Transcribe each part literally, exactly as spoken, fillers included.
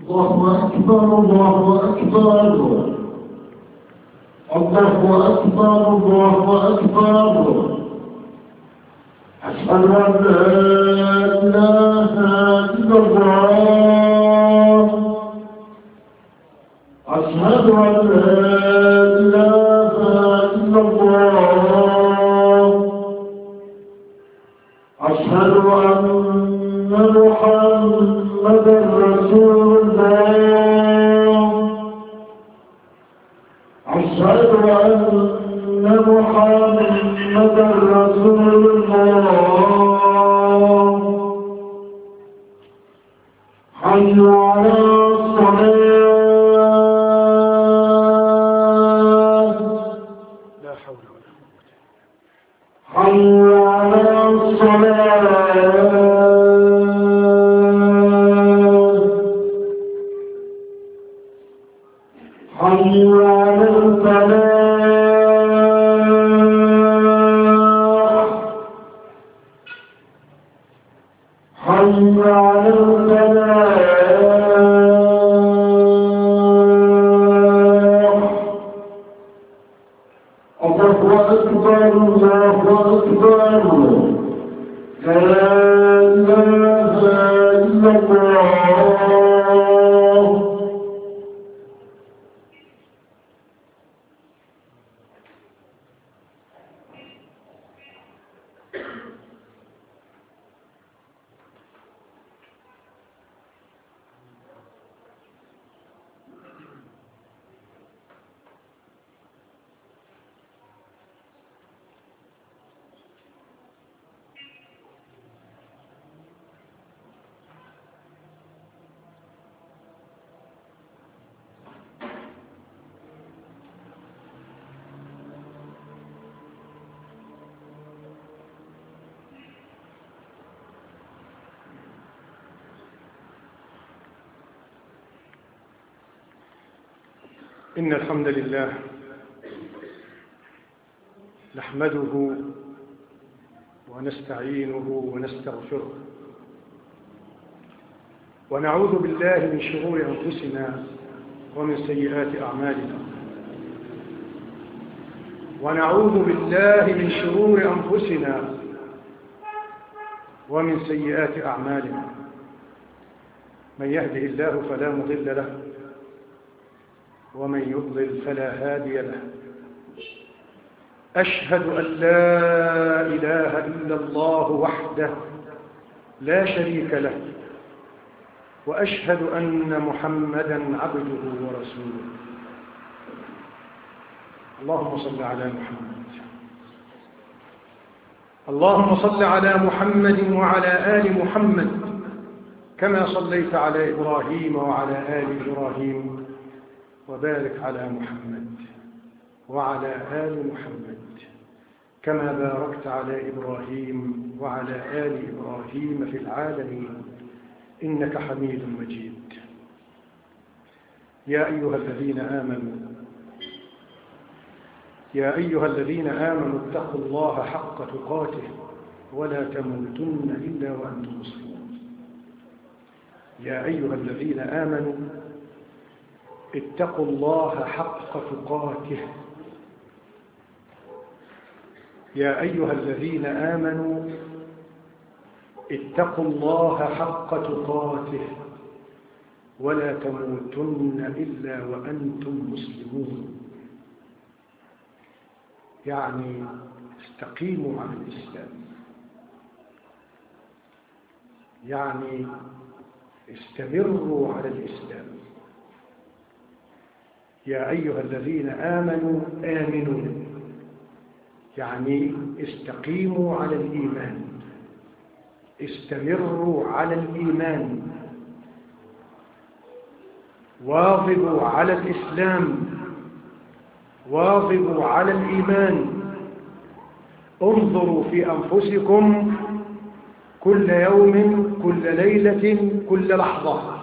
الله أكبر الله أكبر الله أكبر الله أكبر أشهد أن لا إله إلا الله أشهد أن لا إله إلا الله أشهد أن محمدا رسول الله أشهد أن محمدا رسول الله حي على الصلاة لا حول ولا قوة حي على الصلاة حي على الفلاح حي على الفلاح الله أكبر الله أكبر لا إله إلا الله. إن الحمد لله نحمده ونستعينه ونستغفره ونعوذ بالله من شرور أنفسنا ومن سيئات أعمالنا ونعوذ بالله من شرور أنفسنا ومن سيئات أعمالنا من يهده الله فلا مضل له ومن يضلل فلا هادي له أشهد أن لا إله إلا الله وحده لا شريك له وأشهد أن محمدًا عبده ورسوله. اللهم صل على محمد اللهم صل على محمد وعلى آل محمد كما صليت على إبراهيم وعلى آل إبراهيم وبارك على محمد وعلى آل محمد كما باركت على إبراهيم وعلى آل إبراهيم في العالمين إنك حميد مجيد. يا أيها الذين آمنوا يا أيها الذين آمنوا اتقوا الله حق تقاته ولا تموتن إلا وأنتم مسلمون. يا أيها الذين آمنوا اتقوا الله حق تقاته يا أيها الذين آمنوا اتقوا الله حق تقاته ولا تموتن إلا وأنتم مسلمون. يعني استقيموا على الإسلام، يعني استمروا على الإسلام. يا أيها الذين آمنوا آمنوا، يعني استقيموا على الإيمان، استمروا على الإيمان، واظبوا على الإسلام، واظبوا على الإيمان. انظروا في أنفسكم كل يوم كل ليلة كل لحظة،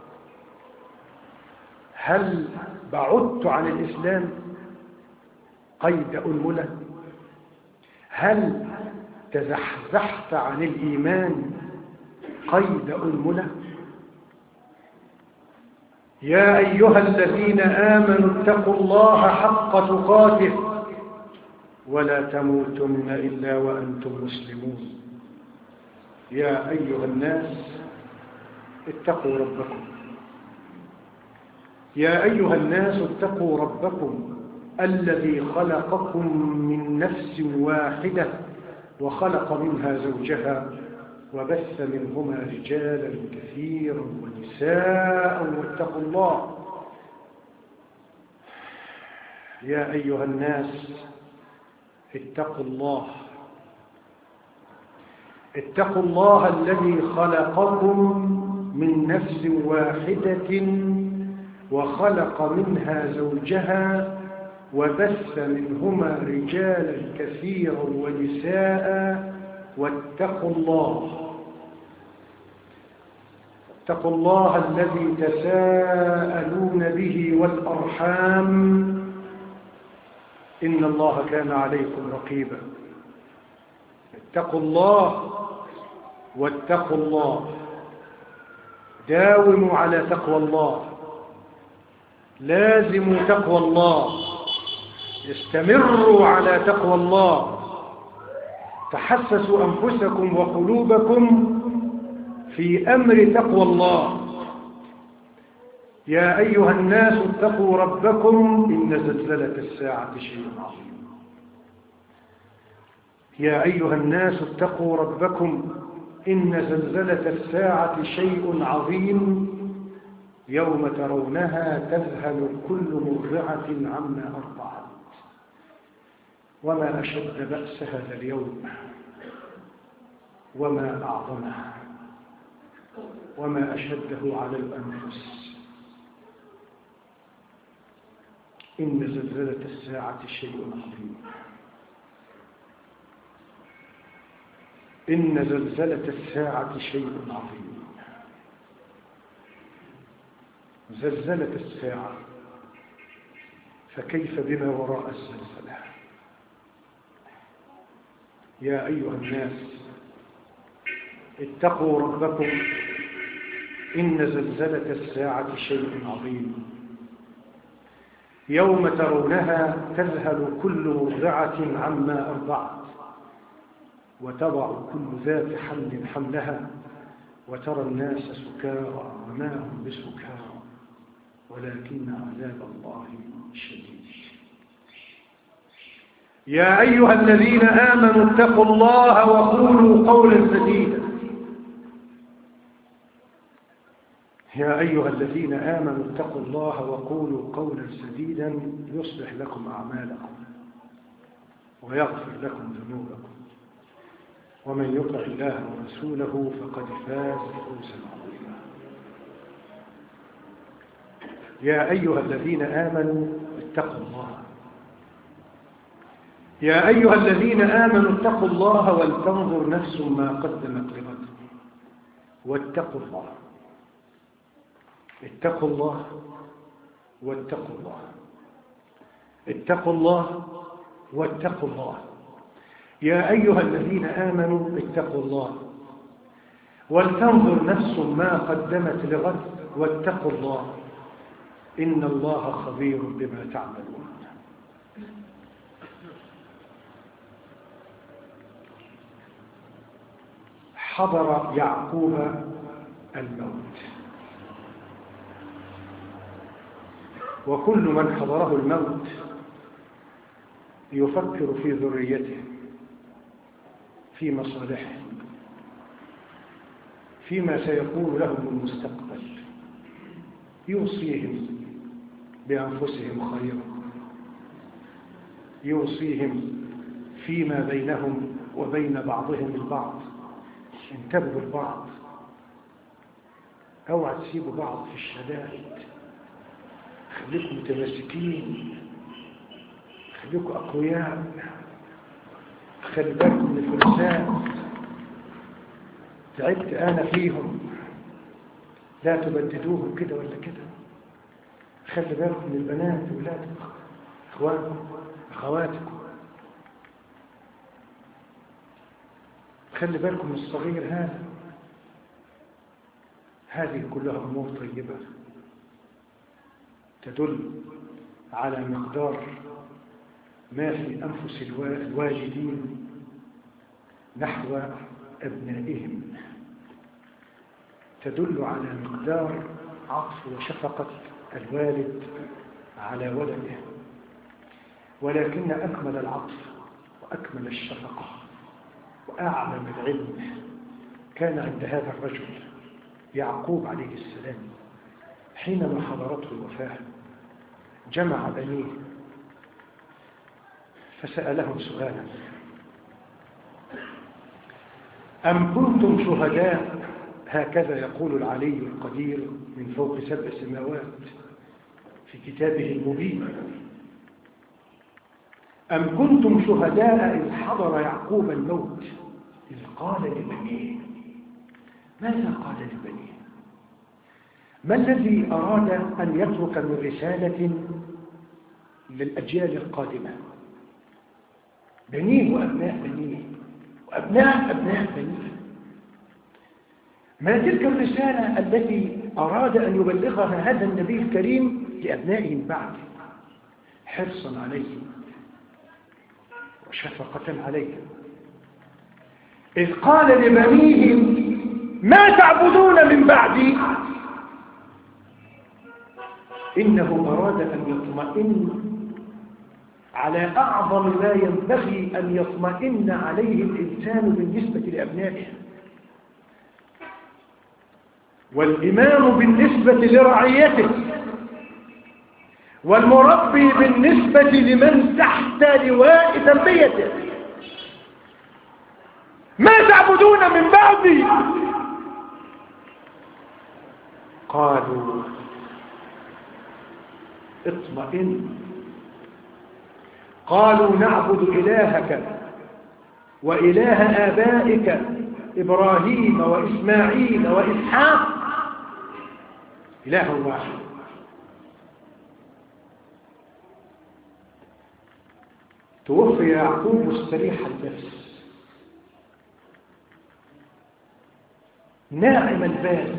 هل بعدت عن الإسلام قيد أنملة؟ هل تزحزحت عن الإيمان قيد أنملة؟ يا أيها الذين آمنوا اتقوا الله حق تقاته ولا تموتن إلا وأنتم مسلمون. يا أيها الناس اتقوا ربكم يا أيها الناس اتقوا ربكم الذي خلقكم من نفس واحدة وخلق منها زوجها وبث منهما رجالا كثيرا ونساء واتقوا الله. يا أيها الناس اتقوا الله اتقوا الله الذي خلقكم من نفس واحدة وخلق منها زوجها وبث منهما رجالا كثيرا ونساء واتقوا الله اتقوا الله الذي تساءلون به والأرحام إن الله كان عليكم رقيبا. اتقوا الله واتقوا الله داوموا على تقوى الله، لازموا تقوى الله، استمروا على تقوى الله، تحسسوا أنفسكم وقلوبكم في أمر تقوى الله. يا أيها الناس اتقوا ربكم إن زلزلة الساعة شيء عظيم. يا أيها الناس اتقوا ربكم إن زلزلة الساعة شيء عظيم يوم ترونها تذهل كل مرضعة عما أرضعت. وما أشد بأس هذا اليوم وما أعظمه وما أشده على الأنفس. إن زلزلة الساعة شيء عظيم. إن زلزلة الساعة شيء عظيم. زلزلة الساعة، فكيف بما وراء الزلزلة؟ يا أيها الناس اتقوا ربكم إن زلزلة الساعة شيء عظيم يوم ترونها تذهل كل مرضعة عما أرضعت وتضع كل ذات حمل حملها وترى الناس سكارى وما هم بسكارى ولكن عذاب الله شديد. يا أيها الذين آمنوا اتقوا الله وقولوا قولا سديدا. يا أيها الذين آمنوا اتقوا الله وقولوا قولا سديدا يصلح لكم أعمالكم ويغفر لكم ذنوبكم ومن يطع الله ورسوله فقد فاز فوزا عظيما. يا أيها الذين آمنوا اتقوا الله يا أيها الذين آمنوا اتقوا الله ولتنظر نفس ما قدمت لغد واتقوا الله اتقوا الله واتقوا الله اتقوا الله واتقوا الله. يا أيها الذين آمنوا اتقوا الله ولتنظر نفس ما قدمت لغد واتقوا الله إن الله خبير بما تعملون. حضر يعقوب الموت، وكل من حضره الموت يفكر في ذريته، في مصالحه، فيما سيكون لهم المستقبل، يوصيهم بأنفسهم خيرا، يوصيهم فيما بينهم وبين بعضهم البعض. انتبهوا البعض، اوعى تسيبوا بعض في الشدائد، خليكم متماسكين، خليكم أقوياء، خلي بالكم من الفرسان، تعبت أنا فيهم، لا تبددوهم كده ولا كده. خلي بالكم من البنات وولادكم، إخوانكم، أخواتكم، خلي بالكم من الصغير هذا. هذه كلها أمور طيبة تدل على مقدار ما في أنفس الوالدين نحو أبنائهم، تدل على مقدار عطف وشفقة الوالد على ولده. ولكن أكمل العطف وأكمل الشفقة وأعلم العلم كان عند هذا الرجل يعقوب عليه السلام حينما حضرته الوفاة. جمع بنيه فسألهم سؤالا: أم كنتم شهداء، هكذا يقول العلي القدير من فوق سبع سماوات في كتابه المبين، أم كنتم شهداء إذ حضر يعقوب الموت إذ قال لبنيه. ماذا قال لبنيه؟ ما الذي أراد أن يترك من رسالة للأجيال القادمة؟ بنيه وأبناء بنيه وأبناء أبناء بنيه. ما تلك الرسالة التي أراد أن يبلغها هذا النبي الكريم لأبنائهم بعد، حرصا عليهم وشفقة عليهم، إذ قال لبنيهم: ما تعبدون من بعدي. إنه أراد أن يطمئن على أعظم ما ينبغي أن يطمئن عليه الإنسان بالنسبة لأبنائه، والإمام بالنسبة لرعيته، والمربي بالنسبة لمن تحت لواء تربيته. ما تعبدون من بعدي؟ قالوا: اطمئن. قالوا: نعبد إلهك وإله آبائك إبراهيم وإسماعيل وإسحاق إله واحد. توفي يعقوب مستريح النفس ناعم البال،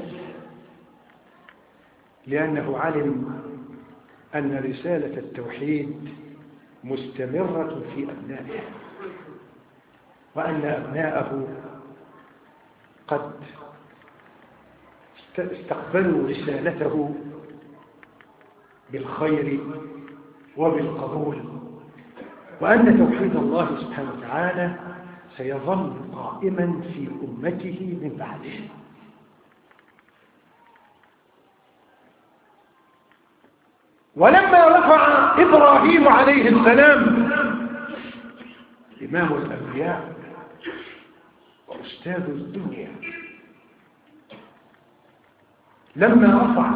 لأنه علم أن رسالة التوحيد مستمرة في أبنائه، وأن أبناءه قد استقبلوا رسالته بالخير وبالقبول، وأن توحيد الله سبحانه وتعالى سيظل قائما في أمته من بعده. ولما رفع إبراهيم عليه السلام إمام الأنبياء وأستاذ الدنيا، لما رفع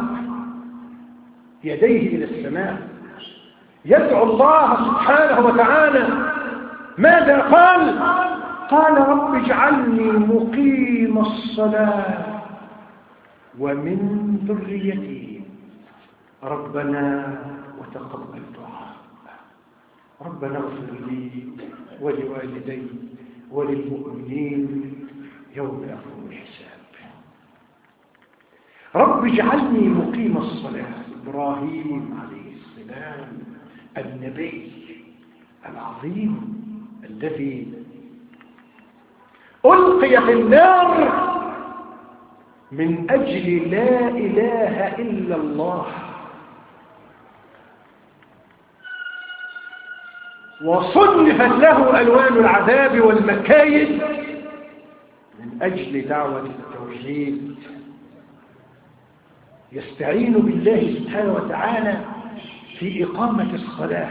يديه إلى السماء يدعو الله سبحانه وتعالى، ماذا قال؟ قال: رب اجعلني مقيم الصلاة ومن ذريتي ربنا وتقبل دعاء. ربنا اغفر لي ولوالدي وللمؤمنين يوم يقوم الحساب. رب اجعلني مقيم الصلاة. إبراهيم عليه السلام النبي العظيم الذي ألقي في النار من أجل لا إله إلا الله، وصنفت له ألوان العذاب والمكايد من أجل دعوة التوحيد، يستعين بالله سبحانه وتعالى في إقامة الصلاة،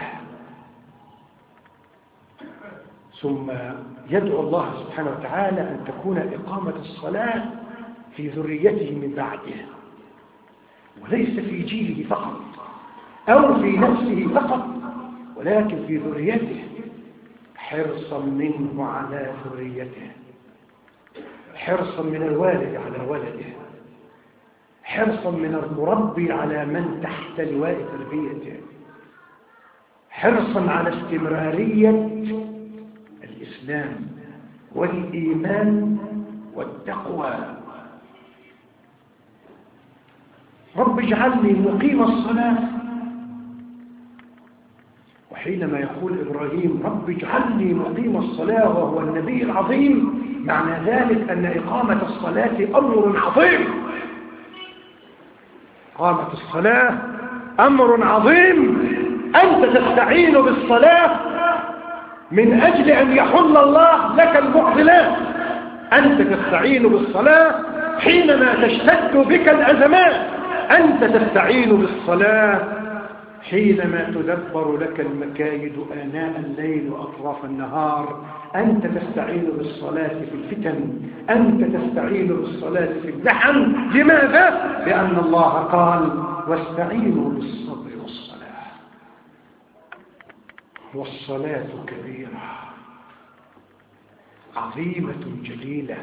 ثم يدعو الله سبحانه وتعالى أن تكون إقامة الصلاة في ذريته من بعده، وليس في جيله فقط أو في نفسه فقط، ولكن في ذريته، حرصا منه على ذريته، حرصا من الوالد على ولده، حرصا من المربي على من تحت لواء تربيته، حرصا على استمرارية الإسلام والإيمان والتقوى. رب اجعلني مقيم الصلاة حينما يقول إبراهيم رب اجعلني مقيم الصلاة وهو النبي العظيم، معنى ذلك أن إقامة الصلاة أمر عظيم. إقامة الصلاة أمر عظيم. أنت تستعين بالصلاة من أجل أن يحل الله لك المعضلات. أنت تستعين بالصلاة حينما تشتد بك الأزمات. أنت تستعين بالصلاة حينما تدبر لك المكايد آناء الليل وأطراف النهار. أنت تستعين بالصلاة في الفتن. أنت تستعين بالصلاة في الزحم. لماذا؟ لأن الله قال واستعينوا بالصبر والصلاة. والصلاة كبيرة عظيمة جليلة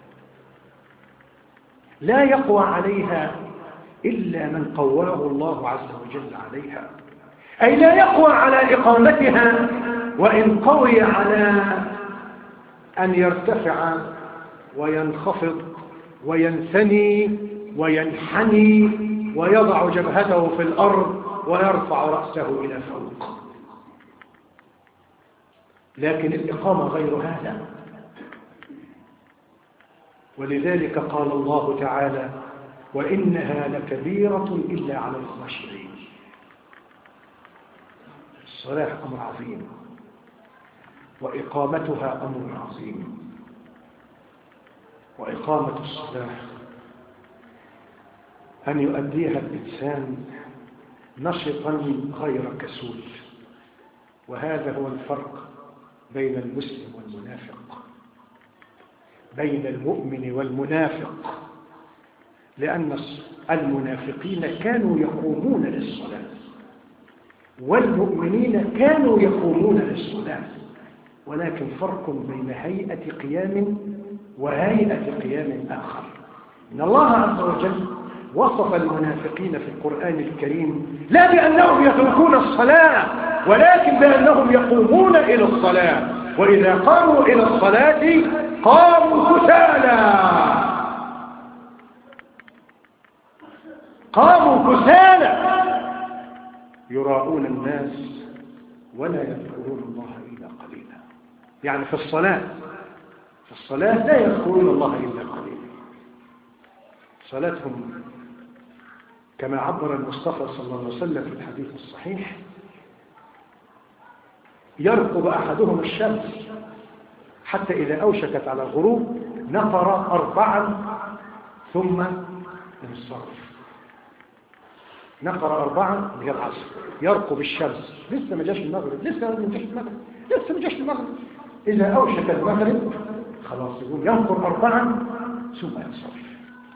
لا يقوى عليها إلا من قواه الله عز وجل عليها، أي لا يقوى على إقامتها وإن قوي على أن يرتفع وينخفض وينثني وينحني ويضع جبهته في الأرض ويرفع رأسه إلى فوق. لكن الإقامة غير هذا. ولذلك قال الله تعالى وإنها لكبيرة إلا على الخاشعين. الصلاة أمر عظيم وإقامتها أمر عظيم. وإقامة الصلاة أن يؤديها الإنسان نشطا غير كسول. وهذا هو الفرق بين المسلم والمنافق، بين المؤمن والمنافق. لأن المنافقين كانوا يقومون للصلاة والمؤمنين كانوا يقومون للصلاة، ولكن فرق بين هيئة قيام وهيئة قيام آخر. إن الله عز وجل وصف المنافقين في القرآن الكريم لا بأنهم يتركون الصلاة، ولكن بأنهم يقومون إلى الصلاة، وإذا قاموا إلى الصلاة قاموا كسالى قاموا كسالى يراؤون الناس ولا يذكرون الله إلا قليلا. يعني في الصلاة في الصلاة لا يذكرون الله إلا قليلا. صلاتهم كما عبر المصطفى صلى الله عليه وسلم في الحديث الصحيح يرقب أحدهم الشمس حتى إذا أوشكت على الغروب نقر أربعا ثم انصرف. نقر أربعا من العصر يرقب الشمس، لسه ما جاش المغرب، لسه ما جاش المغرب، لسه ما جاش المغرب. إذا أوشك المغرب خلاص يقول ينقر أربعا ثم ينصرف.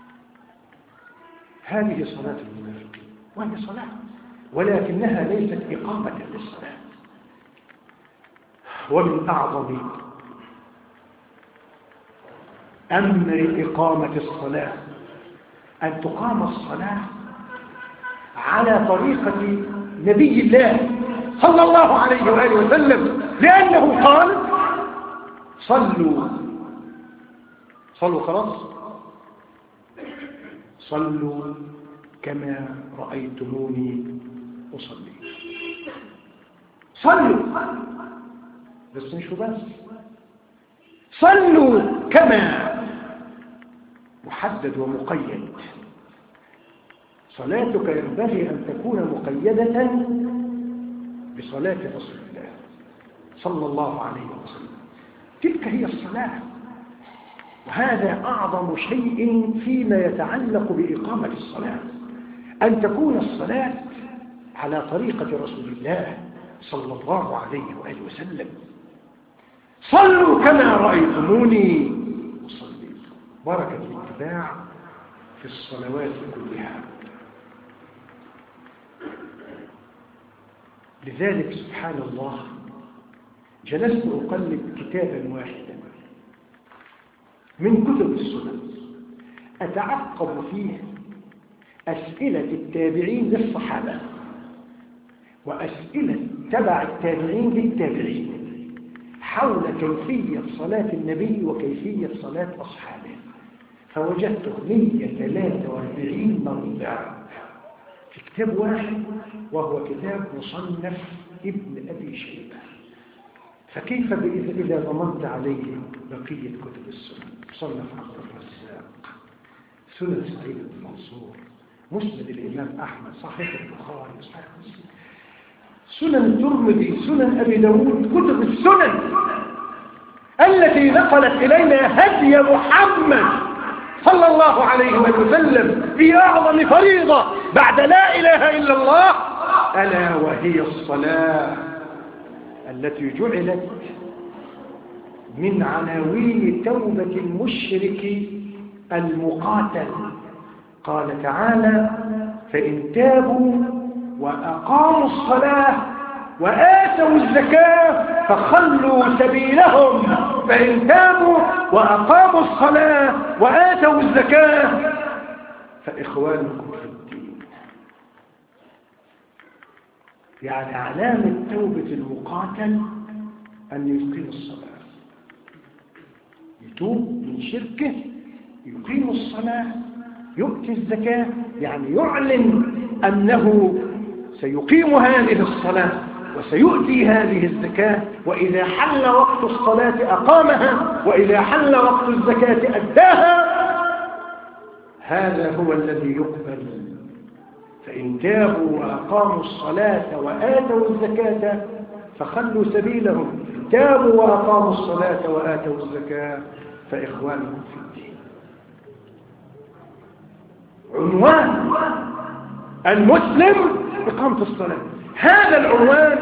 هذه صلاة المنافقين، وهي صلاة ولكنها ليست إقامة للصلاة. ومن أعظم أمر إقامة الصلاة أن تقام الصلاة على طريقة نبي الله صلى الله عليه وآله وسلم، لأنه قال صلوا صلوا خلاص صلوا كما رأيتموني أصلي. صلوا بس مش بس، صلوا كما محدد ومقيد. صلاتك ينبغي أن تكون مقيدة بصلاة رسول الله صلى الله عليه وسلم. تلك هي الصلاة، وهذا أعظم شيء فيما يتعلق بإقامة الصلاة، أن تكون الصلاة على طريقة رسول الله صلى الله عليه وآله وسلم. صلوا كما رأيتموني أصلي. بركة الاتباع في الصلوات كلها. لذلك سبحان الله جلست أقلب كتابا واحدا من كتب السنة أتعقب فيه أسئلة التابعين للصحابة وأسئلة تبع التابعين للتابعين حول كيفية صلاة النبي وكيفية صلاة أصحابه، فوجدت مئة وثلاثة وأربعين موضع في كتاب واحد، وهو كتاب مصنف ابن أبي شيبة. فكيف إذا ضمنت عليه بقية كتب السنن؟ مصنف عبد الرزاق، سنن سعيد بن منصور، مسند الإمام أحمد، صحيح البخاري، صحيح مسلم، سنن الترمذي، سنن أبي داود، كتب السنن التي نقلت إلينا هدي محمد صلى الله عليه وسلم في أعظم فريضة بعد لا إله إلا الله، ألا وهي الصلاة، التي جعلت من عناوين توبة المشرك المقاتل. قال تعالى: فإن تابوا وأقاموا الصلاة وآتوا الزكاة فخلوا سبيلهم. فإن تابوا وأقاموا الصلاة وآتوا الزكاة فإخوانكم في الدين. يعني علامة توبة المقاتل أن يقيم الصلاة، يتوب من شركه، يقيم الصلاة، يؤتي الزكاة، يعني يعلن أنه سيقيم هذه الصلاة وسيؤتي هذه الزكاة، وإذا حل وقت الصلاة أقامها، وإذا حل وقت الزكاة أداها. هذا هو الذي يقبل. فإن تابوا وأقاموا الصلاة وآتوا الزكاة فخلوا سبيلهم. تابوا وأقاموا الصلاة وآتوا الزكاة فإخوانهم في الدين. عنوان المسلم إقامة الصلاة. هذا العنوان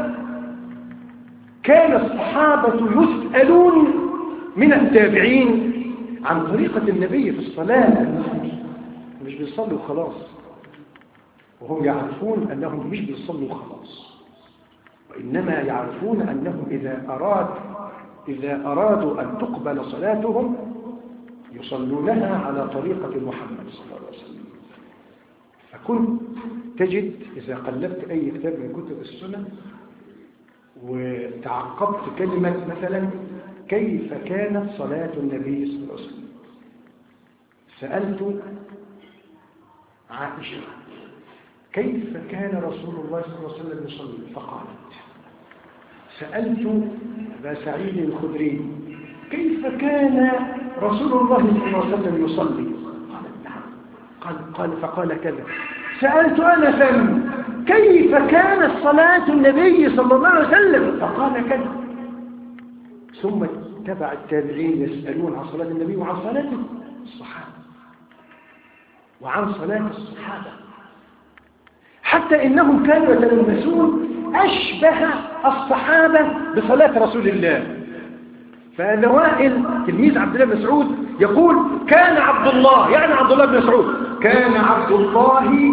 كان الصحابة يسألون من التابعين عن طريقة النبي في الصلاة. مش بيصلوا خلاص، وهم يعرفون أنهم مش بيصلوا خلاص، وإنما يعرفون أنهم إذا أراد إذا أرادوا أن تقبل صلاتهم يصلونها على طريقة محمد صلى الله عليه وسلم. فكنت تجد إذا قلبت أي كتاب من كتب السنن وتعقبت كلمة مثلا كيف كانت صلاة النبي صلى الله عليه وسلم، سألت عائشة كيف كان رسول الله صلى الله عليه وسلم يصلي، فقالت. سألت أبا سعيد الخدري كيف كان رسول الله صلى الله عليه وسلم يصلي، قال قال فقال كذا. سألت أنسا كيف كانت صلاة النبي صلى الله عليه وسلم، فقال كذا. ثم تبع التابعين يسألون عن صلاة النبي وعن صلاة الصحابة وعن صلاة الصحابة، حتى إنهم كانوا يتلمسون أشبه الصحابة بصلاة رسول الله. فهذا وائل تلميذ عبد الله بن مسعود يقول كان عبد الله، يعني عبد الله بن مسعود، كان عبد الله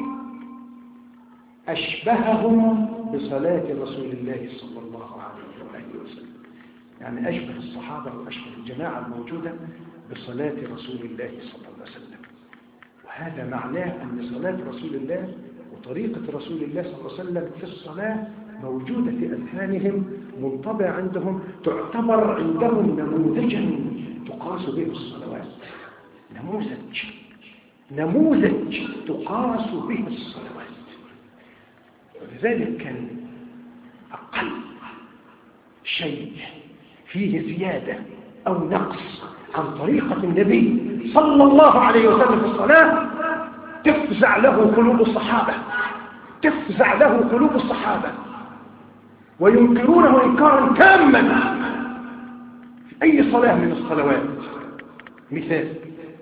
أشبههم بصلاة رسول الله صلى الله عليه وسلم، يعني أشبه الصحابة وأشبه الجماعة الموجودة بصلاة رسول الله صلى الله عليه وسلم. وهذا معناه أن صلاة رسول الله وطريقة رسول الله صلى الله عليه وسلم في الصلاة موجودة في أذهانهم، منطبع عندهم، تعتبر عندهم نموذجا تقاس به الصلوات. نموذج نموذج تقاس به الصلوات. ولذلك كان أقل شيء فيه زيادة أو نقص عن طريقة النبي صلى الله عليه وسلم في الصلاة تفزع له قلوب الصحابة، تفزع له قلوب الصحابة وينكرونه إنكارا تاما في أي صلاة من الصلوات. مثال: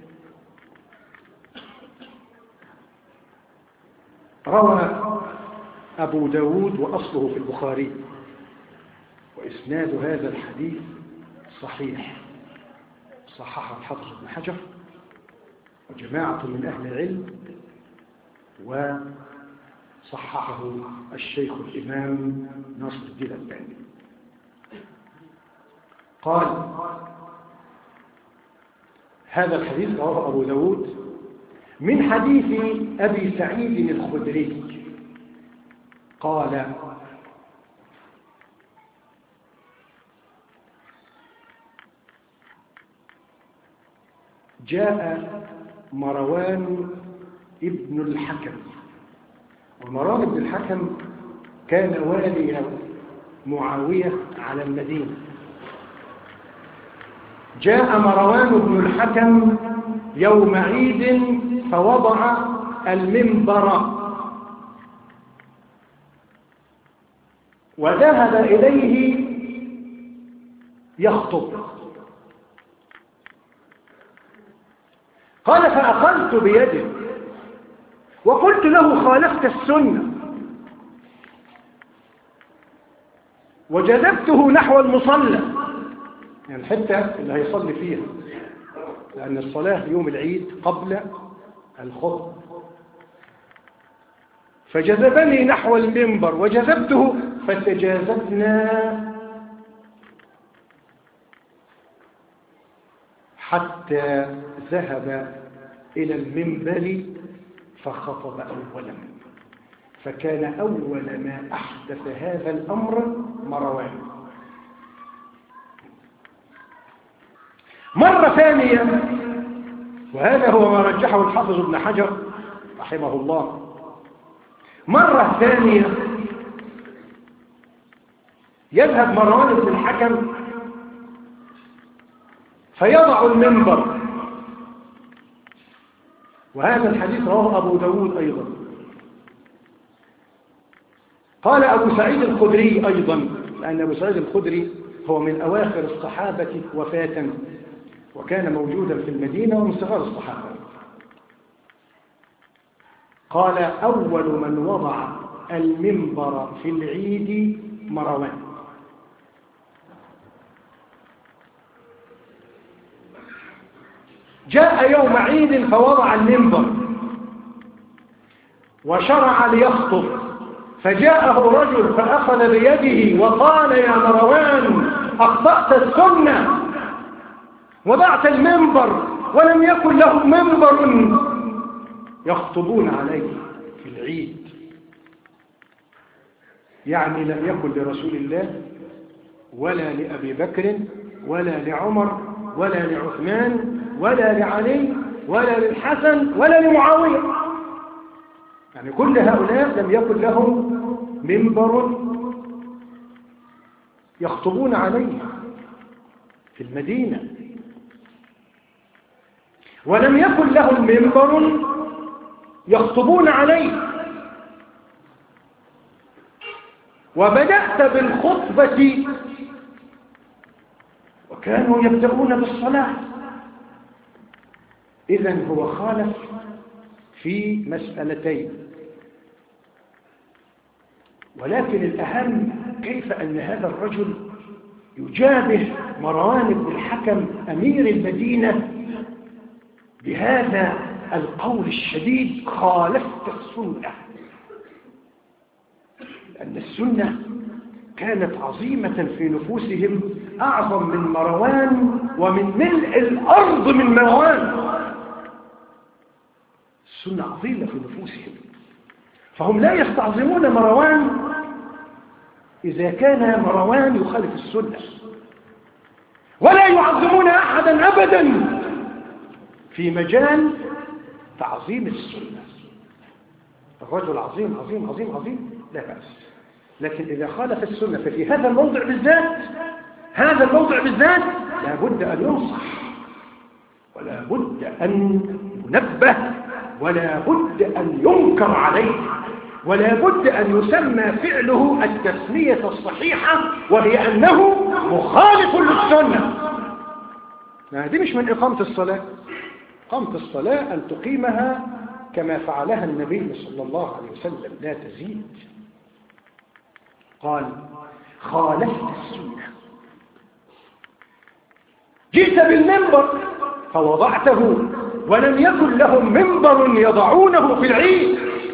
روى أبو داود وأصله في البخاري، وإسناد هذا الحديث صحيح، صححه الحافظ ابن حجر وجماعة من أهل العلم، وصححه الشيخ الإمام ناصر الدين الألباني. قال: هذا الحديث رواه أبو داود من حديث أبي سعيد الخدري قال: جاء مروان ابن الحكم. ومروان ابن الحكم كان والي معاوية على المدينة. جاء مروان بن الحكم يوم عيد فوضع المنبر وذهب إليه يخطب. قال فأخذت بيده وقلت له خالفت السنة، وجذبته نحو المصلى، يعني الحتة اللي هيصلي فيها، لأن الصلاة يوم العيد قبل الخطبة. فجذبني نحو المنبر وجذبته فتجاذبنا حتى ذهب إلى المنبر فخطب أولا. فكان أول ما أحدث هذا الأمر مروان. مرة ثانية، وهذا هو ما رجحه الحافظ ابن حجر رحمه الله، مرة ثانية يذهب مروان بن الحكم فيضع المنبر، وهذا الحديث رواه أبو داود أيضا. قال أبو سعيد الخدري أيضا، لأن أبو سعيد الخدري هو من أواخر الصحابة وفاة، وكان موجودا في المدينة ومن صغار الصحابة. قال أول من وضع المنبر في العيد مروان. جاء يوم عيد فوضع المنبر وشرع ليخطب، فجاءه رجل فأخذ بيده وقال يا مروان أخطأت السنة، وضعت المنبر ولم يكن له منبر يخطبون عليه في العيد. يعني لم يكن لرسول الله ولا لأبي بكر ولا لعمر ولا لعثمان ولا لعلي ولا للحسن ولا لمعاوية، يعني كل هؤلاء لم يكن لهم منبر يخطبون عليه في المدينة، ولم يكن لهم منبر يخطبون عليه. وبدأت بالخطبة وكانوا يبدأون بالصلاة. إذن هو خالف في مسألتين، ولكن الأهم كيف أن هذا الرجل يجابه مروان بن الحكم أمير المدينة بهذا القول الشديد: خالفت السنة. لأن السنة كانت عظيمة في نفوسهم، أعظم من مروان ومن ملء الأرض من مروان. السنة عظيمة في نفوسهم، فهم لا يستعظمون مروان إذا كان مروان يخالف السنة، ولا يعظمون أحدا أبدا في مجال تعظيم السنة. الرجل عظيم عظيم عظيم عظيم لا بأس، لكن إذا خالف السنة ففي هذا الموضع بالذات هذا الموضع بالذات لا بد أن ينصح، ولا بد أن ينبه، ولا بد أن ينكر عليه، ولا بد أن يسمى فعله التسمية الصحيحة، وهي أنه مخالف للسنة. هذه مش من إقامة الصلاة. إقامة الصلاة أن تقيمها كما فعلها النبي صلى الله عليه وسلم، لا تزيد. قال: خالفت السنة. جئت بالمنبر فوضعته ولم يكن لهم منبر يضعونه في العيد.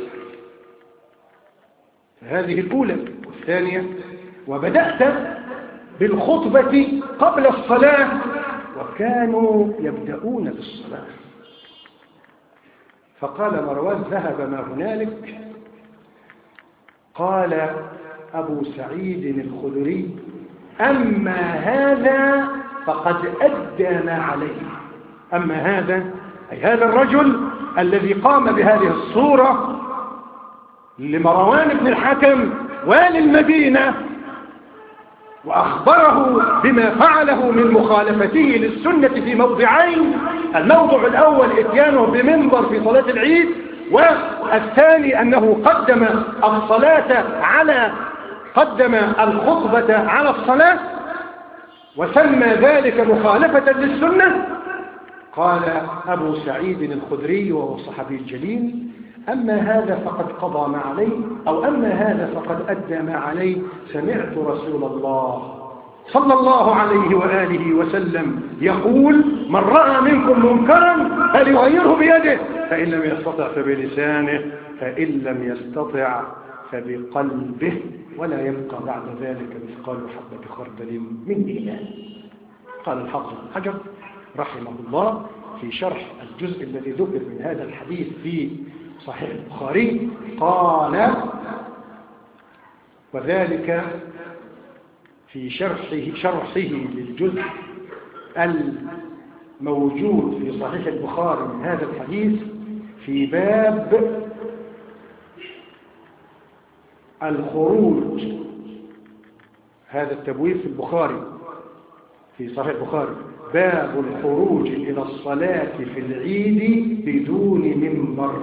هذه الأولى. والثانية: وبدأت بالخطبة قبل الصلاة وكانوا يبدأون بالصلاة. فقال مروان: ذهب ما هنالك. قال أبو سعيد الخدري: أما هذا فقد أدى ما عليه. أما هذا أي هذا الرجل الذي قام بهذه الصورة لمروان بن الحكم والي المدينة وأخبره بما فعله من مخالفته للسنة في موضعين: الموضع الأول إتيانه بمنبر في صلاة العيد، والثاني أنه قدم الصلاة على قدم الخطبة على الصلاة وسمى ذلك مخالفة للسنة. قال أبو سعيد الخدري وهو الصحابي الجليل: أما هذا فقد قضى ما عليه، أو أما هذا فقد أدى ما عليه. سمعت رسول الله صلى الله عليه وآله وسلم يقول: من رأى منكم منكرا فليغيره بيده، فإن لم يستطع فبلسانه، فإن لم يستطع فبقلبه، ولا يبقى بعد ذلك مثقال حبة خردل من إيمان. قال الحافظ ابن حجر رحمه الله في شرح الجزء الذي ذكر من هذا الحديث في صحيح البخاري، قال: وذلك في شرحه, شرحه للجزء الموجود في صحيح البخاري من هذا الحديث في باب الخروج. هذا التبويب في البخاري في صحيح البخاري: باب الخروج إلى الصلاة في العيد بدون منبر.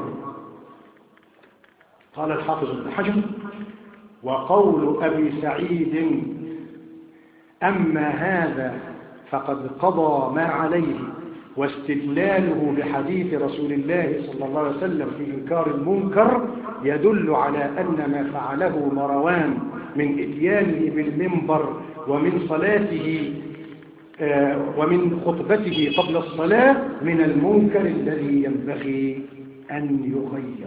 قال الحافظ ابن حجر: وقول أبي سعيد أما هذا فقد قضى ما عليه، واستدلاله بحديث رسول الله صلى الله عليه وسلم في إنكار المنكر، يدل على أن ما فعله مروان من إتيانه بالمنبر ومن صلاته ومن خطبته قبل الصلاة من المنكر الذي ينبغي أن يغير.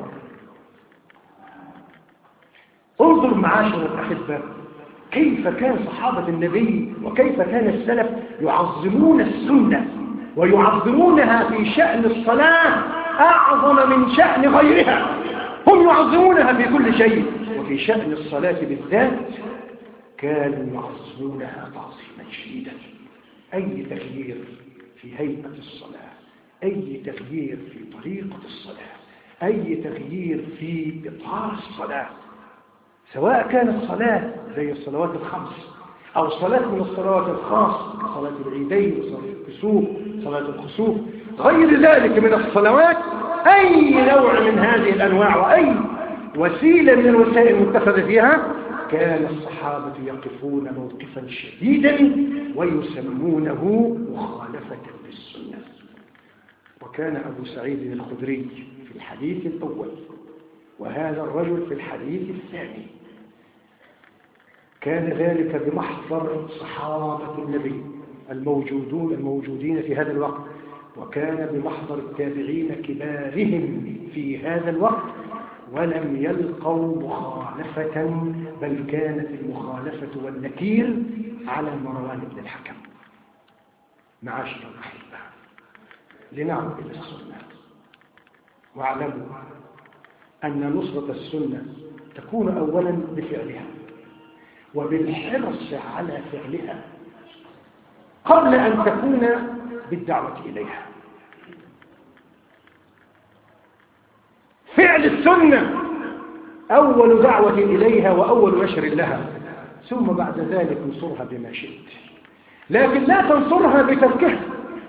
انظر معاشر الأحبة كيف كان صحابة النبي وكيف كان السلف يعظمون السنة ويعظمونها في شأن الصلاة أعظم من شأن غيرها. هم يعظمونها في كل شيء، وفي شأن الصلاة بالذات كانوا يعظمونها تعظيما شديدا. أي تغيير في هيئة الصلاة، أي تغيير في طريقة الصلاة، أي تغيير في إطار الصلاة، سواء كانت صلاة زي الصلوات الخمس أو صلاة من الصلوات الخاصة صلاة العيدين وصلاة الكسوف صلاة الخسوف غير ذلك من الصلوات، أي نوع من هذه الأنواع وأي وسيلة من الوسائل المتخذة فيها، كان الصحابة يقفون موقفا شديدا ويسمونه مخالفة للسنة. وكان أبو سعيد الخدري في الحديث الأول، وهذا الرجل في الحديث الثاني، كان ذلك بمحضر صحابة النبي الموجودون الموجودين في هذا الوقت، وكان بمحضر التابعين كبارهم في هذا الوقت، ولم يلقوا مخالفة، بل كانت المخالفة والنكير على مروان بن الحكم. معاشر الأحبة، لنعود إلى السنة، واعلموا أن نصرة السنة تكون أولا بفعلها وبالحرص على فعلها قبل أن تكون بالدعوة إليها. فعل السنة أول دعوة إليها وأول نشر لها، ثم بعد ذلك انصرها بما شئت، لكن لا تنصرها بتركها،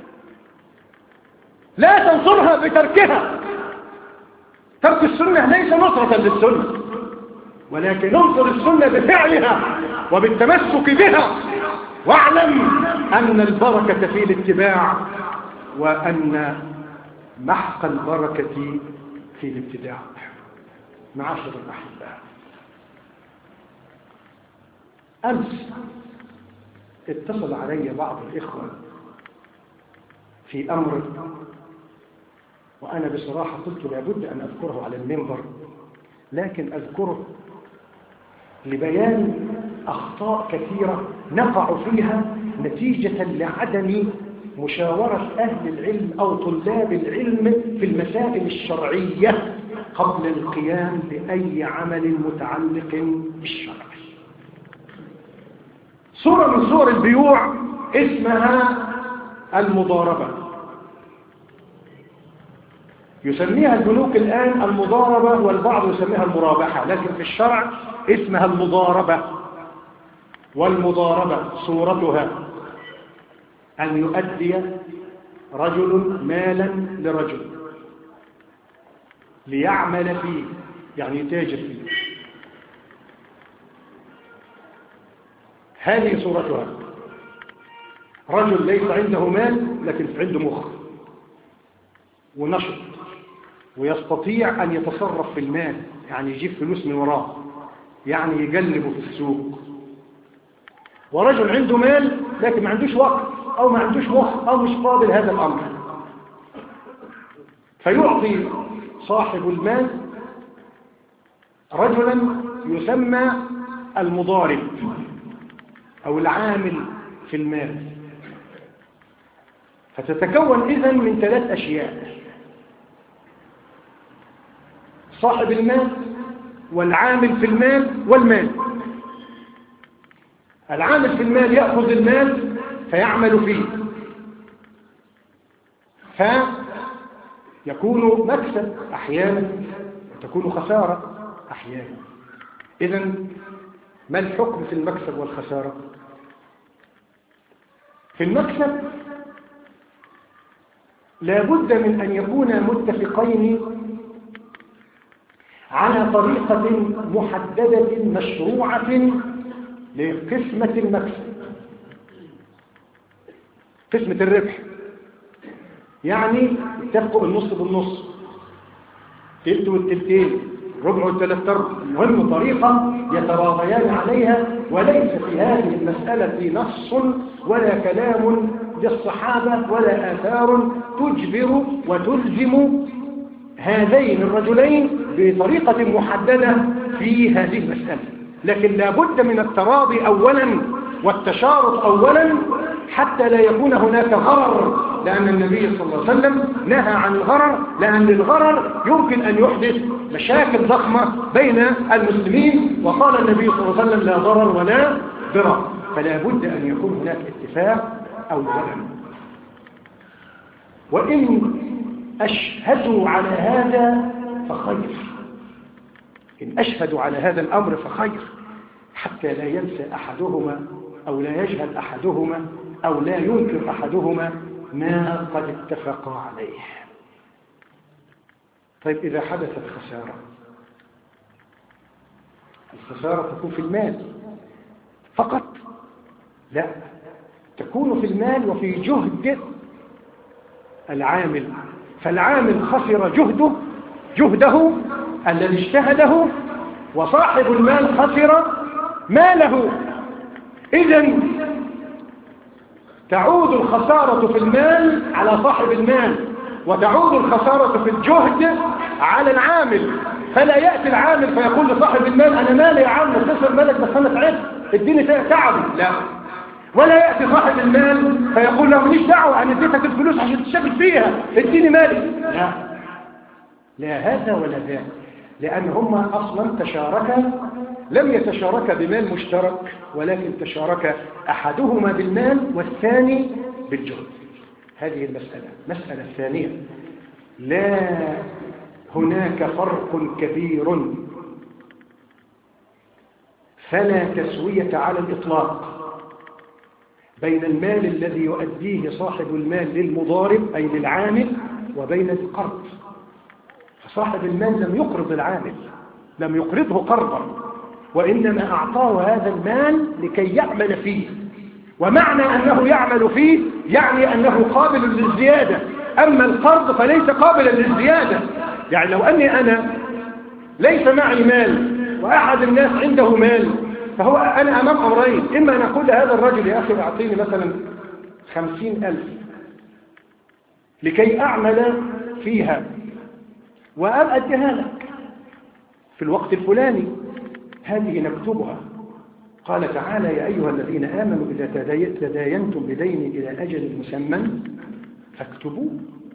لا تنصرها بتركها. ترك السنة ليس نصرة للسنة، ولكن انصر السنة بفعلها وبالتمسك بها، واعلم أن البركة في الاتباع، وأن محق البركة في الابتداع. معاشر الأحبة، أمس اتصل علي بعض الإخوة في أمر، وأنا بصراحة قلت لابد أن أذكره على المنبر، لكن أذكره لبيان أخطاء كثيرة نقع فيها نتيجة لعدم مشاورة أهل العلم أو طلاب العلم في المسائل الشرعية قبل القيام بأي عمل متعلق بالشرع. صورة من صور البيوع اسمها المضاربة، يسميها البنوك الآن المضاربة، والبعض يسميها المرابحة، لكن في الشرع اسمها المضاربة. والمضاربة صورتها أن يؤدي رجل مالا لرجل ليعمل فيه، يعني يتاجر فيه. هذه صورتها. رجل ليس عنده مال لكن عنده مخ ونشط ويستطيع أن يتصرف في المال، يعني يجيب فلوس من وراه، يعني يقلبه في السوق. ورجل عنده مال لكن ما عندوش وقت أو ما عندوش مخ أو مش قابل هذا الأمر، فيعطي صاحب المال رجلا يسمى المضارب أو العامل في المال. فتتكون إذن من ثلاث أشياء: صاحب المال والعامل في المال والمال. العامل في المال يأخذ المال فيعمل فيه، فيكون مكسب أحيانا وتكون خسارة أحيانا. إذن ما الحكم في المكسب والخسارة؟ في المكسب لا بد من أن يكونا متفقين على طريقة محددة مشروعة لقسمة المكسب، قسمة الربح. يعني اتفقوا النص بالنص، تلت والتلتين، ربع والثلاث ارباع، المهم طريقة يتراضيان عليها. وليس في هذه المسألة نص ولا كلام للصحابة ولا آثار تجبر وتلزم هذين الرجلين بطريقة محددة في هذه المسألة، لكن لا بد من التراضي أولا والتشارط أولا حتى لا يكون هناك غرر، لأن النبي صلى الله عليه وسلم نهى عن الغرر، لأن الغرر يمكن أن يحدث مشاكل ضخمة بين المسلمين، وقال النبي صلى الله عليه وسلم لا ضرر ولا ضرر. فلا بد أن يكون هناك اتفاق أولا. وإن أشهدوا على هذا فخير، إن أشهدوا على هذا الأمر فخير، حتى لا ينسى أحدهما أو لا يجهل أحدهما أو لا ينكر أحدهما ما قد اتفق عليه. طيب إذا حدثت خسارة، الخسارة تكون في المال فقط؟ لا، تكون في المال وفي جهد العامل. فالعامل خسر جهده جهده الذي اجتهده، وصاحب المال خسر ماله. إذن تعود الخسارة في المال على صاحب المال، وتعود الخسارة في الجهد على العامل. فلا يأتي العامل فيقول لصاحب المال أنا مالي يا عم خسر مالك بس أنا تعبت اديني تعبي، لا. ولا يأتي صاحب المال فيقول له ماليش دعوة أنا اديتك الفلوس عشان تشتغل فيها اديني مالي، لا. لا هذا ولا ذاك، لأن هما أصلا تشاركا، لم يتشاركا بمال مشترك، ولكن تشاركا أحدهما بالمال والثاني بالجهد. هذه المسألة. مسألة ثانية، لا هناك فرق كبير فلا تسوية على الإطلاق بين المال الذي يؤديه صاحب المال للمضارب أي للعامل وبين القرض. فصاحب المال لم يقرض العامل، لم يقرضه قرضا، وإنما أعطاه هذا المال لكي يعمل فيه. ومعنى أنه يعمل فيه يعني أنه قابل للزيادة، أما القرض فليس قابلا للزيادة. يعني لو أني أنا ليس معي مال وأحد الناس عنده مال، فهو أنا أمام أمرين: إما أن أقول لهذا الرجل يا أخي أعطيني مثلا خمسين ألف لكي أعمل فيها وأديها لك في الوقت الفلاني، هذه نكتبها. قال تعالى يا أيها الذين آمنوا إذا تداينتم بدين إلى أجل مسمى فاكتبوه.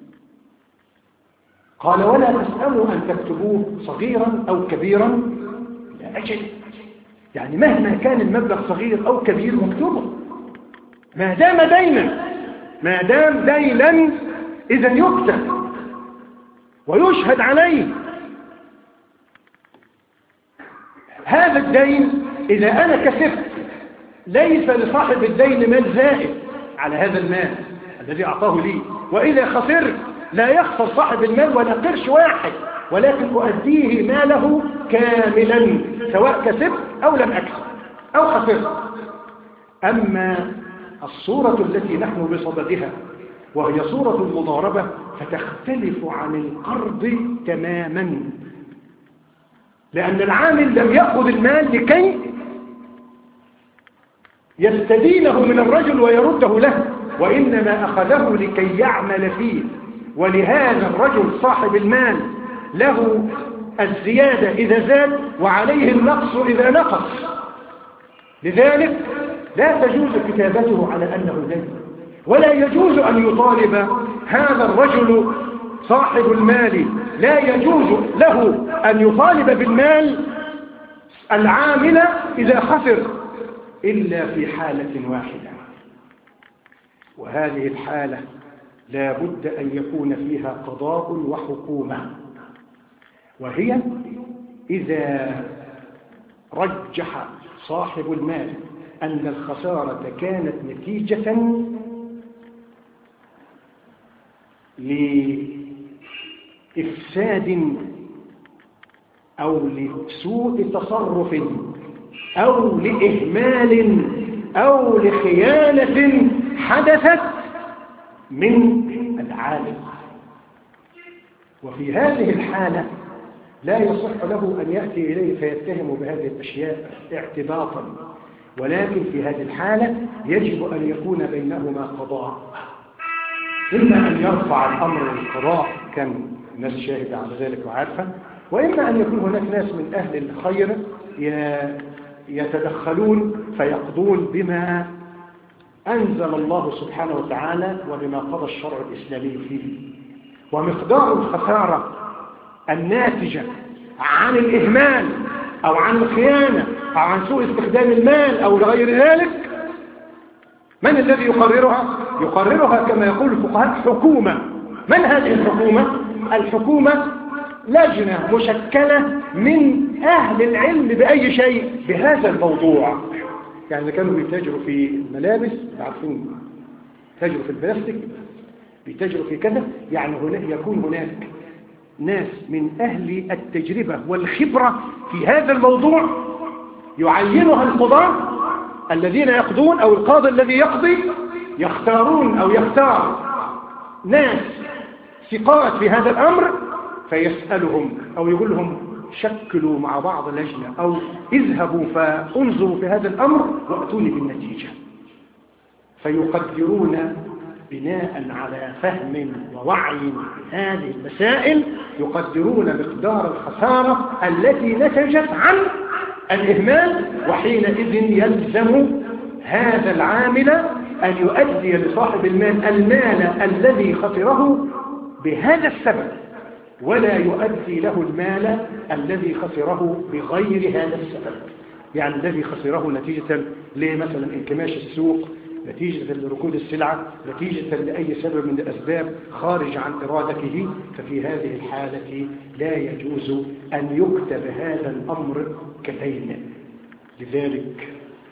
قال ولا تسألوا أن تكتبوه صغيرا أو كبيرا إلى أجل، يعني مهما كان المبلغ صغير أو كبير مكتوبه ما دام دينا، ما دام دينا إذا يكتب ويشهد عليه. هذا هذا الدين إذا أنا كسبت ليس لصاحب الدين مال زائد على هذا المال الذي أعطاه لي، وإذا خسرت لا يخسر صاحب المال ولا قرش واحد، ولكن أؤديه ماله كاملا سواء كسبت أو لم أكسب أو خسرت. أما الصورة التي نحن بصددها وهي صورة المضاربة فتختلف عن القرض تماما، لأن العامل لم يأخذ المال لكي يستدينه من الرجل ويرده له، وإنما أخذه لكي يعمل فيه، ولهذا الرجل صاحب المال له الزيادة إذا زاد وعليه النقص إذا نقص، لذلك لا تجوز كتابته على أنه دين، ولا يجوز أن يطالب هذا الرجل صاحب المال، لا يجوز له أن يطالب بالمال العامل إذا خسر إلا في حالة واحدة، وهذه الحالة لا بد أن يكون فيها قضاء وحكومة، وهي إذا رجح صاحب المال أن الخسارة كانت نتيجة لإفساد أو لسوء تصرف أو لإهمال أو لخيانة حدثت من العالم، وفي هذه الحالة لا يصح له أن يأتي إليه فيتهم بهذه الأشياء اعتباطا، ولكن في هذه الحالة يجب أن يكون بينهما قضاء، إما أن يرفع الأمر للقضاء كان الناس شاهدة على ذلك وعارفة، وإما أن يكون هناك ناس من أهل الخير يتدخلون فيقضون بما أنزل الله سبحانه وتعالى وبما قضى الشرع الإسلامي فيه. ومقدار الخسارة الناتجة عن الإهمال أو عن الخيانة أو عن سوء استخدام المال أو لغير ذلك، من الذي يقررها؟ يقررها كما يقول الفقهاء حكومة. من هذه الحكومة؟ الحكومة لجنة مشكلة من أهل العلم بأي شيء بهذا الموضوع. يعني إذا كانوا بيتاجروا في الملابس عارفين بيتاجروا في البلاستيك، بيتاجروا في كذا، يعني هناك يكون هناك ناس من أهل التجربة والخبرة في هذا الموضوع يعينها القضاة الذين يقضون أو القاضي الذي يقضي، يختارون أو يختار ناس ثقات في هذا الأمر فيسألهم أو يقول لهم شكلوا مع بعض لجنة أو اذهبوا فانظروا في هذا الأمر وأتوني بالنتيجة، فيقدرون بناء على فهم ووعي هذه المسائل، يقدرون مقدار الخسارة التي نتجت عن الإهمال، وحينئذ يلزم هذا العامل أن يؤدي لصاحب المال المال الذي خسره بهذا السبب، ولا يؤدي له المال الذي خسره بغير هذا السبب، يعني الذي خسره نتيجة لمثلا انكماش السوق، نتيجة لركود السلعة، نتيجة لأي سبب من الأسباب خارج عن إرادته، ففي هذه الحالة لا يجوز أن يكتب هذا الأمر كدين. لذلك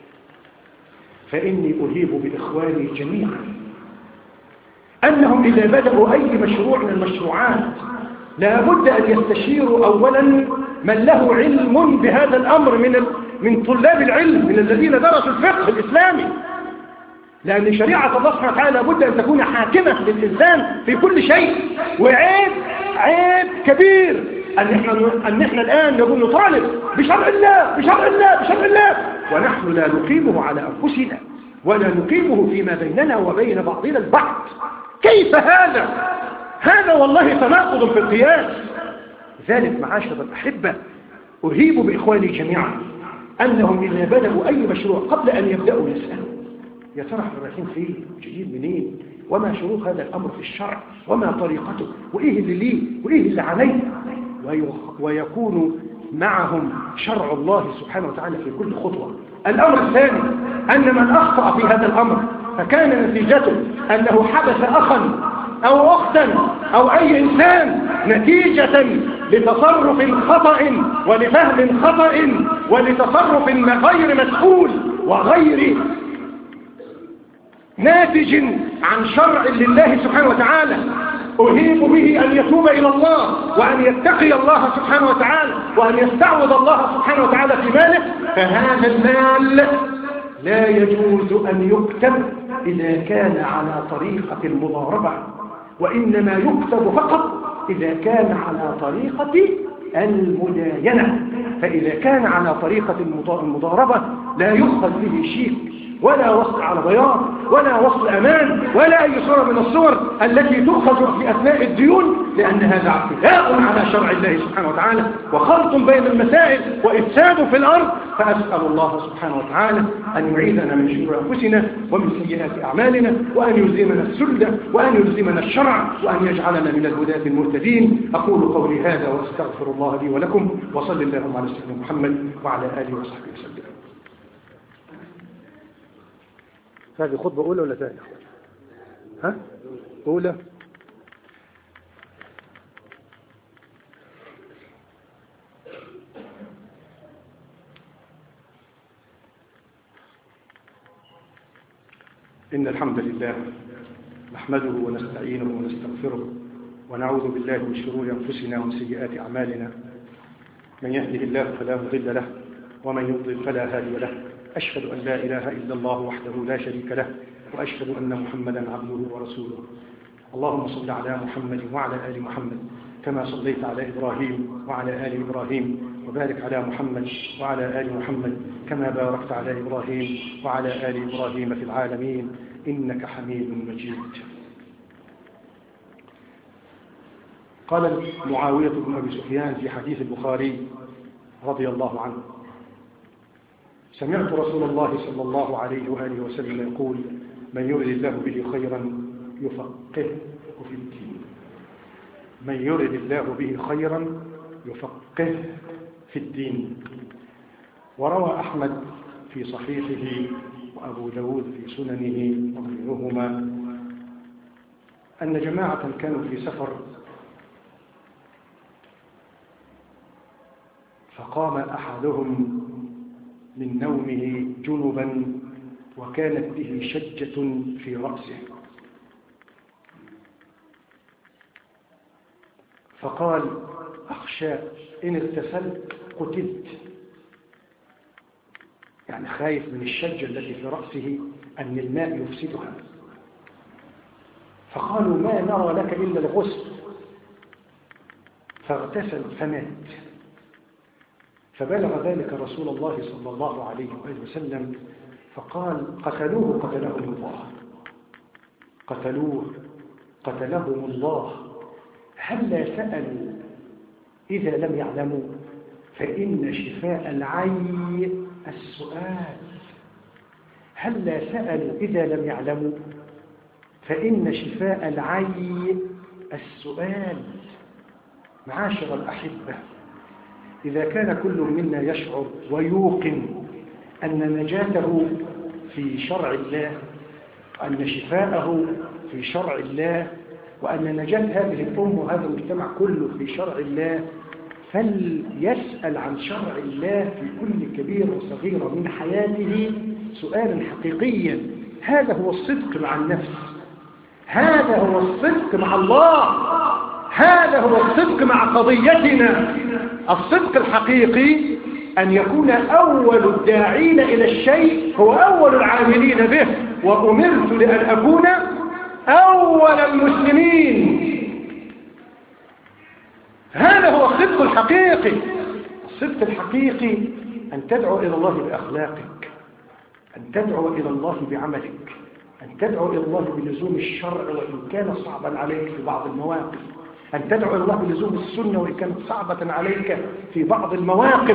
فإني أهيب بإخواني جميعا أنهم إذا بدأوا أي مشروع من المشروعات لا بد أن يستشيروا أولا من له علم بهذا الأمر من من طلاب العلم، من الذين درسوا الفقه الإسلامي، لأن شريعة الله سبحانه وتعالى لابد أن تكون حاكمة للإنسان في كل شيء. وعيب عيب كبير أن احنا أن احنا الآن نقول نطالب بشرع الله بشرع الله بشرع الله ونحن لا نقيمه على أنفسنا ولا نقيمه فيما بيننا وبين بعضنا البعض. كيف هذا؟ هذا والله تناقض في القياس. لذلك معاشر الأحبة أهيب بإخواني جميعا أنهم إذا بدأوا أي مشروع قبل أن يبدأوا يسألوا يا ترى احنا رايحين فيه جديد منين، وما شروط هذا الأمر في الشرع، وما طريقته، وإيه اللي ليه وإيه اللي عليه، ويكون معهم شرع الله سبحانه وتعالى في كل خطوة. الأمر الثاني أن من أخطأ في هذا الأمر فكان نتيجته أنه حبس أخا أو أختا أو أي إنسان نتيجة لتصرف خطأ ولفهم خطأ ولتصرف غير مسؤول وغير ناتج عن شرع لله سبحانه وتعالى، أهيب به أن يتوب إلى الله وأن يتقي الله سبحانه وتعالى وأن يستعوذ الله سبحانه وتعالى في ماله، فهذا المال لا يجوز أن يكتب إذا كان على طريقة المضاربة، وإنما يكتب فقط إذا كان على طريقة المداينة. فإذا كان على طريقة المضاربة لا يؤخذ به شيك ولا وصل على بياض ولا وصل أمان ولا أي صورة من الصور التي تؤخذ في أثناء الديون، لأن هذا اعتداء على شرع الله سبحانه وتعالى وخلط بين المسائل وإفساد في الأرض. فأسأل الله سبحانه وتعالى أن يعيذنا من شرور أنفسنا ومن سيئات أعمالنا، وأن يلزمنا السلة وأن يلزمنا الشرع، وأن يجعلنا من الهداة المهتدين. أقول قولي هذا وأستغفر الله لي ولكم، وصل اللهم على سيدنا محمد وعلى آله وصحبه وسلم. هذه خطبة أولى ولا ثانية؟ ها؟ أولى. إن الحمد لله نحمده ونستعينه ونستغفره ونعوذ بالله من شرور أنفسنا ومن سيئات أعمالنا. من يهده الله فلا مضل له ومن يضلل فلا هادي له. أشهد أن لا إله إلا الله وحده لا شريك له، وأشهد أن محمدا عبده ورسوله. اللهم صل على محمد وعلى آل محمد كما صليت على إبراهيم وعلى آل إبراهيم، وبارك على محمد وعلى آل محمد كما باركت على إبراهيم وعلى آل إبراهيم في العالمين إنك حميد مجيد. قال معاوية بن أبي سفيان في حديث البخاري رضي الله عنه: سمعت رسول الله صلى الله عليه وآله وسلم يقول: من يرد الله به خيرا يفقهه في الدين. من يرد الله به خيرا يفقهه في الدين. وروى أحمد في صحيحه وأبو داود في سننه وغيرهما أن جماعة كانوا في سفر، فقام أحدهم من نومه جنبا وكانت به شجة في رأسه، فقال: أخشى إن اغتسلت قتلت، يعني خايف من الشجة التي في رأسه أن الماء يفسدها. فقالوا: ما نرى لك إلا الغسل، فاغتسل فمات. فبلغ ذلك رسول الله صلى الله عليه وآله وسلم فقال: قتلوه قتلهم الله، قتلوه قتلهم الله. هلا سألوا إذا لم يعلموا، فإن شفاء العي السؤال. هلا سألوا إذا لم يعلموا، فإن شفاء العي السؤال. معاشر الأحبة، إذا كان كل منا يشعر ويوقن أن نجاته في شرع الله، أن شفاءه في شرع الله، وأن نجاة هذه الأمة وهذا المجتمع كله في شرع الله، فليسأل عن شرع الله في كل كبير وصغيرة من حياته سؤالا حقيقيا. هذا هو الصدق مع النفس، هذا هو الصدق مع الله، هذا هو الصدق مع قضيتنا. الصدق الحقيقي أن يكون أول الداعين إلى الشيء هو أول العاملين به، وأمرت لأن أكون أول المسلمين. هذا هو الصدق الحقيقي. الصدق الحقيقي أن تدعو إلى الله بأخلاقك، أن تدعو إلى الله بعملك، أن تدعو إلى الله بلزوم الشرع وإن كان صعبا عليك في بعض المواقف، أن تدعو إلى الله بلزوم السنة وإن كانت صعبة عليك في بعض المواقف.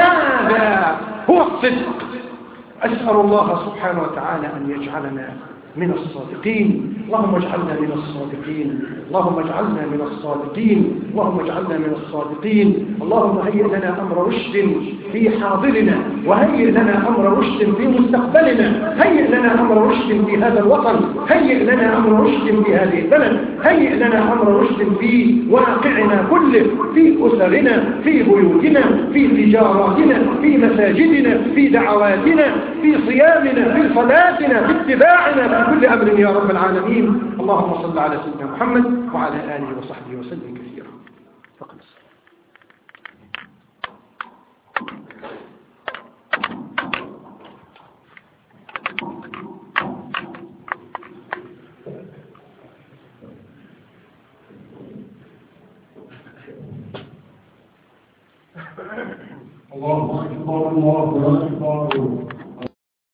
هذا هو الصدق. أسأل الله سبحانه وتعالى أن يجعلنا من الصادقين، اللهم اجعلنا من الصادقين، اللهم اجعلنا من الصادقين، اللهم اجعلنا من الصادقين. اللهم هيئ لنا أمر رشد في حاضرنا، وهيئ لنا أمر رشد في مستقبلنا، هيئ لنا أمر رشد في هذا الوطن، هيئ لنا أمر رشد في هذه البلد، هيئ لنا أمر رشد في واقعنا كله، في أسرنا، في بيوتنا، في تجاراتنا، في مساجدنا، في دعواتنا، في صيامنا، في صلاتنا، في اتباعنا، في كل أمر يا رب العالمين. اللهم صل على سيدنا محمد وعلى آله وصحبه وسلم كثيرا. فقط الله أكبر الله أكبر.